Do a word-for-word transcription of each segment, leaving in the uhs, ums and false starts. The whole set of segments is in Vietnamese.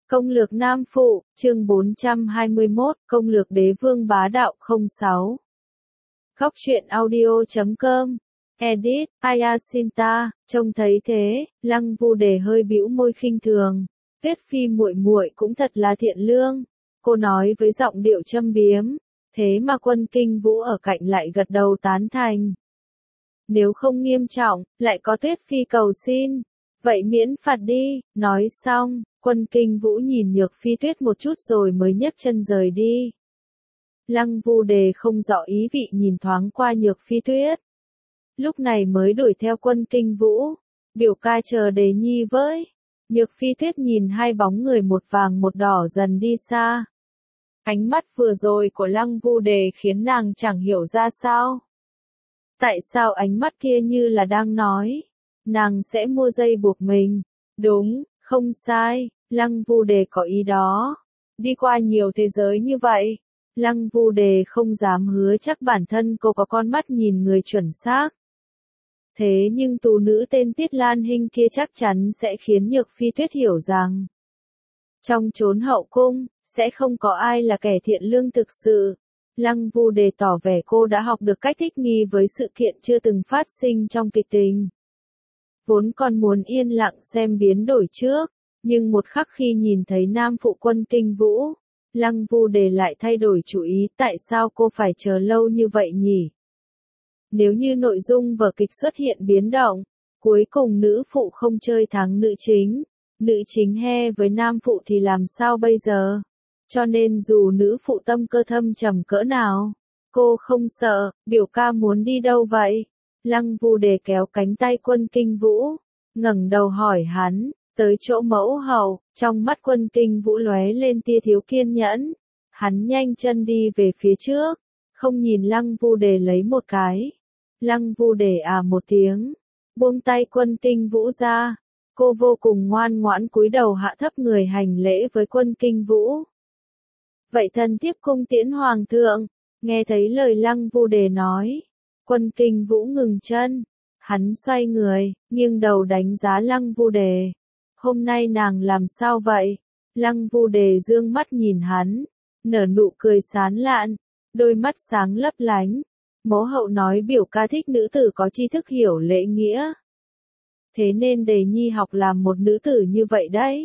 Công lược Nam Phụ, chương bốn trăm hai mươi mốt, Công lược Đế Vương Bá Đạo không sáu. Góc truyện audio chấm com. Edit, Ayasinta, trông thấy thế, Lăng Vu Đề hơi bĩu môi khinh thường. Tuyết Phi muội muội cũng thật là thiện lương. Cô nói với giọng điệu châm biếm, thế mà Quân Kinh Vũ ở cạnh lại gật đầu tán thành. Nếu không nghiêm trọng, lại có Tuyết Phi cầu xin. Vậy miễn phạt đi, nói xong, Quân Kinh Vũ nhìn Nhược Phi Tuyết một chút rồi mới nhấc chân rời đi. Lăng Vu Đề không rõ ý vị nhìn thoáng qua Nhược Phi Tuyết. Lúc này mới đuổi theo Quân Kinh Vũ. Biểu ca chờ Đề Nhi với. Nhược Phi Tuyết nhìn hai bóng người một vàng một đỏ dần đi xa. Ánh mắt vừa rồi của Lăng Vu Đề khiến nàng chẳng hiểu ra sao. Tại sao ánh mắt kia như là đang nói, nàng sẽ mua dây buộc mình. Đúng, không sai, Lăng Vu Đề có ý đó. Đi qua nhiều thế giới như vậy, Lăng Vu Đề không dám hứa chắc bản thân cô có con mắt nhìn người chuẩn xác. Thế nhưng tú nữ tên Tiết Lan Hinh kia chắc chắn sẽ khiến Nhược Phi Tuyết hiểu rằng, trong chốn hậu cung, sẽ không có ai là kẻ thiện lương thực sự. Lăng Vu Đề tỏ vẻ cô đã học được cách thích nghi với sự kiện chưa từng phát sinh trong kịch tình. Vốn còn muốn yên lặng xem biến đổi trước, nhưng một khắc khi nhìn thấy nam phụ Quân Kinh Vũ, Lăng Vu Đề lại thay đổi chủ ý. Tại sao cô phải chờ lâu như vậy nhỉ? Nếu như nội dung vở kịch xuất hiện biến động, cuối cùng nữ phụ không chơi thắng nữ chính, nữ chính he với nam phụ thì làm sao bây giờ? Cho nên dù nữ phụ tâm cơ thâm trầm cỡ nào, cô không sợ. Biểu ca muốn đi đâu vậy? Lăng Vu Đề kéo cánh tay Quân Kinh Vũ, ngẩng đầu hỏi hắn, tới chỗ mẫu hậu. Trong mắt Quân Kinh Vũ lóe lên tia thiếu kiên nhẫn. Hắn nhanh chân đi về phía trước, không nhìn Lăng Vu Đề lấy một cái. Lăng Vu Đề à một tiếng, buông tay Quân Kinh Vũ ra. Cô vô cùng ngoan ngoãn cúi đầu hạ thấp người hành lễ với Quân Kinh Vũ. Vậy thần tiếp cung tiễn hoàng thượng. Nghe thấy lời Lăng Vu Đề nói, Quân Kinh Vũ ngừng chân. Hắn xoay người, nghiêng đầu đánh giá Lăng Vu Đề. Hôm nay nàng làm sao vậy? Lăng Vu Đề dương mắt nhìn hắn, nở nụ cười sán lạn, đôi mắt sáng lấp lánh. Mẫu hậu nói biểu ca thích nữ tử có tri thức hiểu lễ nghĩa. Thế nên Đề Nhi học làm một nữ tử như vậy đấy.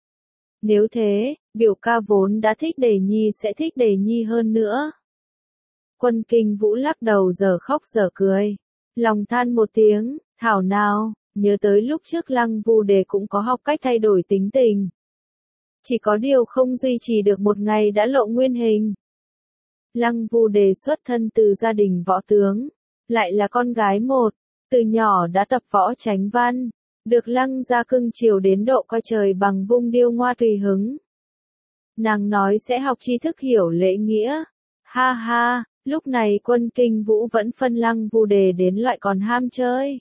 Nếu thế, biểu ca vốn đã thích Đề Nhi sẽ thích Đề Nhi hơn nữa. Quân Kinh Vũ lắc đầu giờ khóc giờ cười. Lòng than một tiếng, thảo nào, nhớ tới lúc trước Lăng Vu Đề cũng có học cách thay đổi tính tình. Chỉ có điều không duy trì được một ngày đã lộ nguyên hình. Lăng Vu Đề xuất thân từ gia đình võ tướng, lại là con gái một, từ nhỏ đã tập võ chánh văn, được Lăng gia cưng chiều đến độ coi trời bằng vung điêu ngoa tùy hứng. Nàng nói sẽ học tri thức hiểu lễ nghĩa. Ha ha, lúc này Quân Kinh Vũ vẫn phân Lăng Vu Đề đến loại còn ham chơi.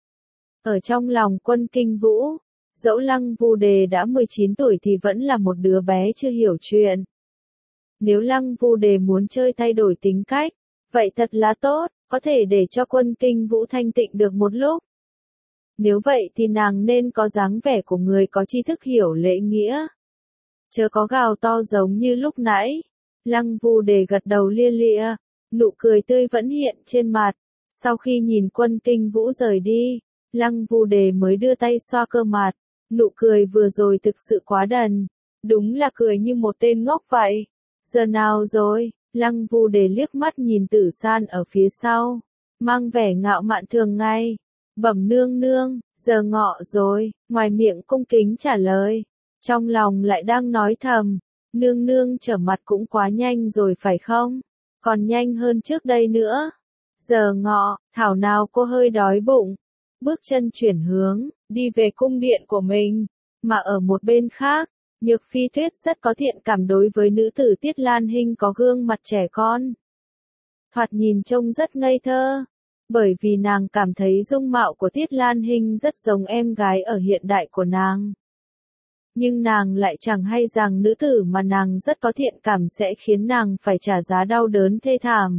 Ở trong lòng Quân Kinh Vũ, dẫu Lăng Vu Đề đã mười chín tuổi thì vẫn là một đứa bé chưa hiểu chuyện. Nếu Lăng Vu Đề muốn chơi thay đổi tính cách, vậy thật là tốt, có thể để cho Quân Kinh Vũ thanh tịnh được một lúc. Nếu vậy thì nàng nên có dáng vẻ của người có tri thức hiểu lễ nghĩa. Chớ có gào to giống như lúc nãy. Lăng Vu Đề gật đầu lia lịa, nụ cười tươi vẫn hiện trên mặt. Sau khi nhìn Quân Kinh Vũ rời đi, Lăng Vu Đề mới đưa tay xoa cơ mặt. Nụ cười vừa rồi thực sự quá đần. Đúng là cười như một tên ngốc vậy. Giờ nào rồi? Lăng Vu Đề liếc mắt nhìn Tử San ở phía sau, mang vẻ ngạo mạn thường ngày. Bẩm nương nương, giờ ngọ rồi. Ngoài miệng cung kính trả lời, trong lòng lại đang nói thầm, nương nương trở mặt cũng quá nhanh rồi phải không? Còn nhanh hơn trước đây nữa. Giờ ngọ, thảo nào cô hơi đói bụng. Bước chân chuyển hướng, đi về cung điện của mình. Mà ở một bên khác, Nhược Phi Tuyết rất có thiện cảm đối với nữ tử Tiết Lan Hinh có gương mặt trẻ con. Thoạt nhìn trông rất ngây thơ. Bởi vì nàng cảm thấy dung mạo của Tiết Lan Hinh rất giống em gái ở hiện đại của nàng. Nhưng nàng lại chẳng hay rằng nữ tử mà nàng rất có thiện cảm sẽ khiến nàng phải trả giá đau đớn thê thảm.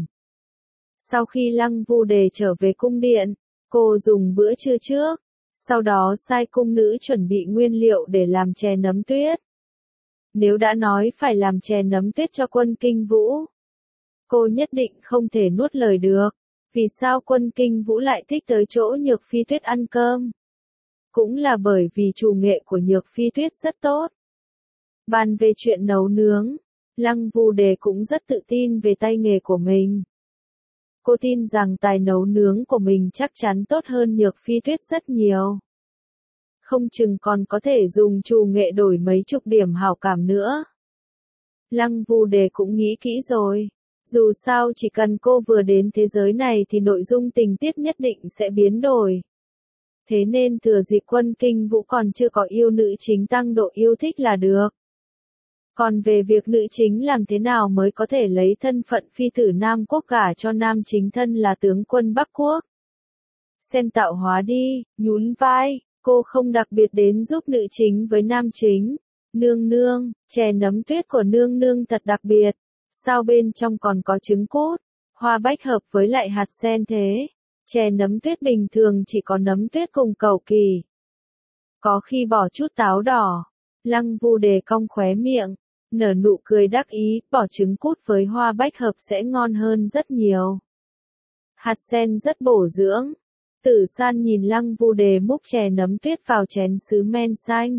Sau khi Lăng Vu Đề trở về cung điện, cô dùng bữa trưa trước, sau đó sai cung nữ chuẩn bị nguyên liệu để làm chè nấm tuyết. Nếu đã nói phải làm chè nấm tuyết cho Quân Kinh Vũ, cô nhất định không thể nuốt lời được. Vì sao Quân Kinh Vũ lại thích tới chỗ Nhược Phi Tuyết ăn cơm? Cũng là bởi vì chủ nghệ của Nhược Phi Tuyết rất tốt. Bàn về chuyện nấu nướng, Lăng Vu Đề cũng rất tự tin về tay nghề của mình. Cô tin rằng tài nấu nướng của mình chắc chắn tốt hơn Nhược Phi Tuyết rất nhiều. Không chừng còn có thể dùng chủ nghệ đổi mấy chục điểm hảo cảm nữa. Lăng Vu Đề cũng nghĩ kỹ rồi. Dù sao chỉ cần cô vừa đến thế giới này thì nội dung tình tiết nhất định sẽ biến đổi. Thế nên thừa dịp Quân Kinh Vũ còn chưa có yêu nữ chính tăng độ yêu thích là được. Còn về việc nữ chính làm thế nào mới có thể lấy thân phận phi tử Nam Quốc gả cho nam chính thân là tướng quân Bắc Quốc? Xem tạo hóa đi, nhún vai, cô không đặc biệt đến giúp nữ chính với nam chính. Nương nương, chè nấm tuyết của nương nương thật đặc biệt. Sao bên trong còn có trứng cút, hoa bách hợp với lại hạt sen thế? Chè nấm tuyết bình thường chỉ có nấm tuyết cùng cẩu kỳ. Có khi bỏ chút táo đỏ. Lăng Vu Đề cong khóe miệng, nở nụ cười đắc ý, bỏ trứng cút với hoa bách hợp sẽ ngon hơn rất nhiều. Hạt sen rất bổ dưỡng. Tử San nhìn Lăng Vu Đề múc chè nấm tuyết vào chén sứ men xanh.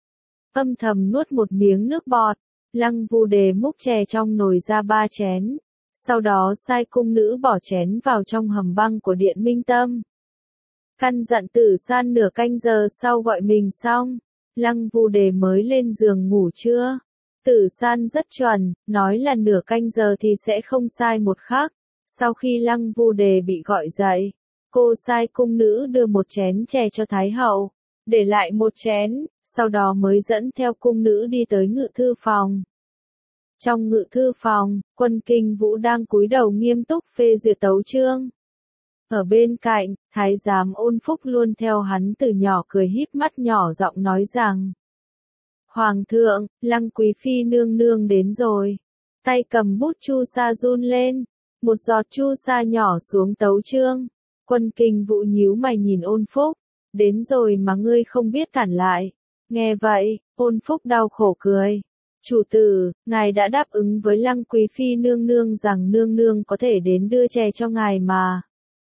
Âm thầm nuốt một miếng nước bọt. Lăng Vu Đề múc chè trong nồi ra ba chén. Sau đó sai cung nữ bỏ chén vào trong hầm băng của Điện Minh Tâm. Căn dặn Tử San nửa canh giờ sau gọi mình xong. Lăng Vu Đề mới lên giường ngủ trưa. Tử San rất chuẩn, nói là nửa canh giờ thì sẽ không sai một khắc. Sau khi Lăng Vu Đề bị gọi dậy, cô sai cung nữ đưa một chén chè cho Thái hậu, để lại một chén, sau đó mới dẫn theo cung nữ đi tới ngự thư phòng. Trong ngự thư phòng, Quân Kinh Vũ đang cúi đầu nghiêm túc phê duyệt tấu chương. Ở bên cạnh, Thái giám Ôn Phúc luôn theo hắn từ nhỏ cười híp mắt nhỏ giọng nói rằng: Hoàng thượng, Lăng Quý Phi nương nương đến rồi. Tay cầm bút chu sa run lên, một giọt chu sa nhỏ xuống tấu chương. Quân Kinh Vũ nhíu mày nhìn Ôn Phúc, đến rồi mà ngươi không biết cản lại. Nghe vậy, Ôn Phúc đau khổ cười. Chủ tử, ngài đã đáp ứng với Lăng Quý Phi nương nương rằng nương nương có thể đến đưa chè cho ngài mà.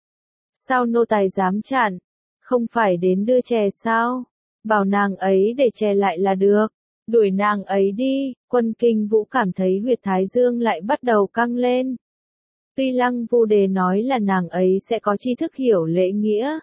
Sao nô tài dám chặn? Không phải đến đưa chè sao? Bảo nàng ấy để chè lại là được. Đuổi nàng ấy đi. Quân Kinh Vũ cảm thấy huyệt thái dương lại bắt đầu căng lên. Tuy Lăng Vu Đề nói là nàng ấy sẽ có tri thức hiểu lễ nghĩa.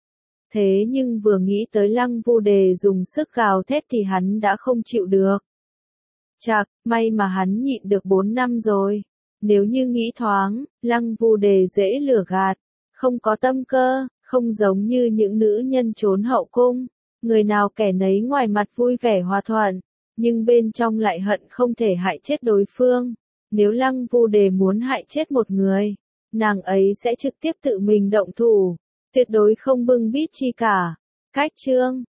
Thế nhưng vừa nghĩ tới Lăng Vu Đề dùng sức gào thét thì hắn đã không chịu được. Chạc, may mà hắn nhịn được bốn năm rồi. Nếu như nghĩ thoáng, Lăng Vu Đề dễ lừa gạt, không có tâm cơ, không giống như những nữ nhân trốn hậu cung. Người nào kẻ nấy ngoài mặt vui vẻ hòa thuận, nhưng bên trong lại hận không thể hại chết đối phương. Nếu Lăng Vu Đề muốn hại chết một người, nàng ấy sẽ trực tiếp tự mình động thủ, tuyệt đối không bưng bít chi cả. Cách chương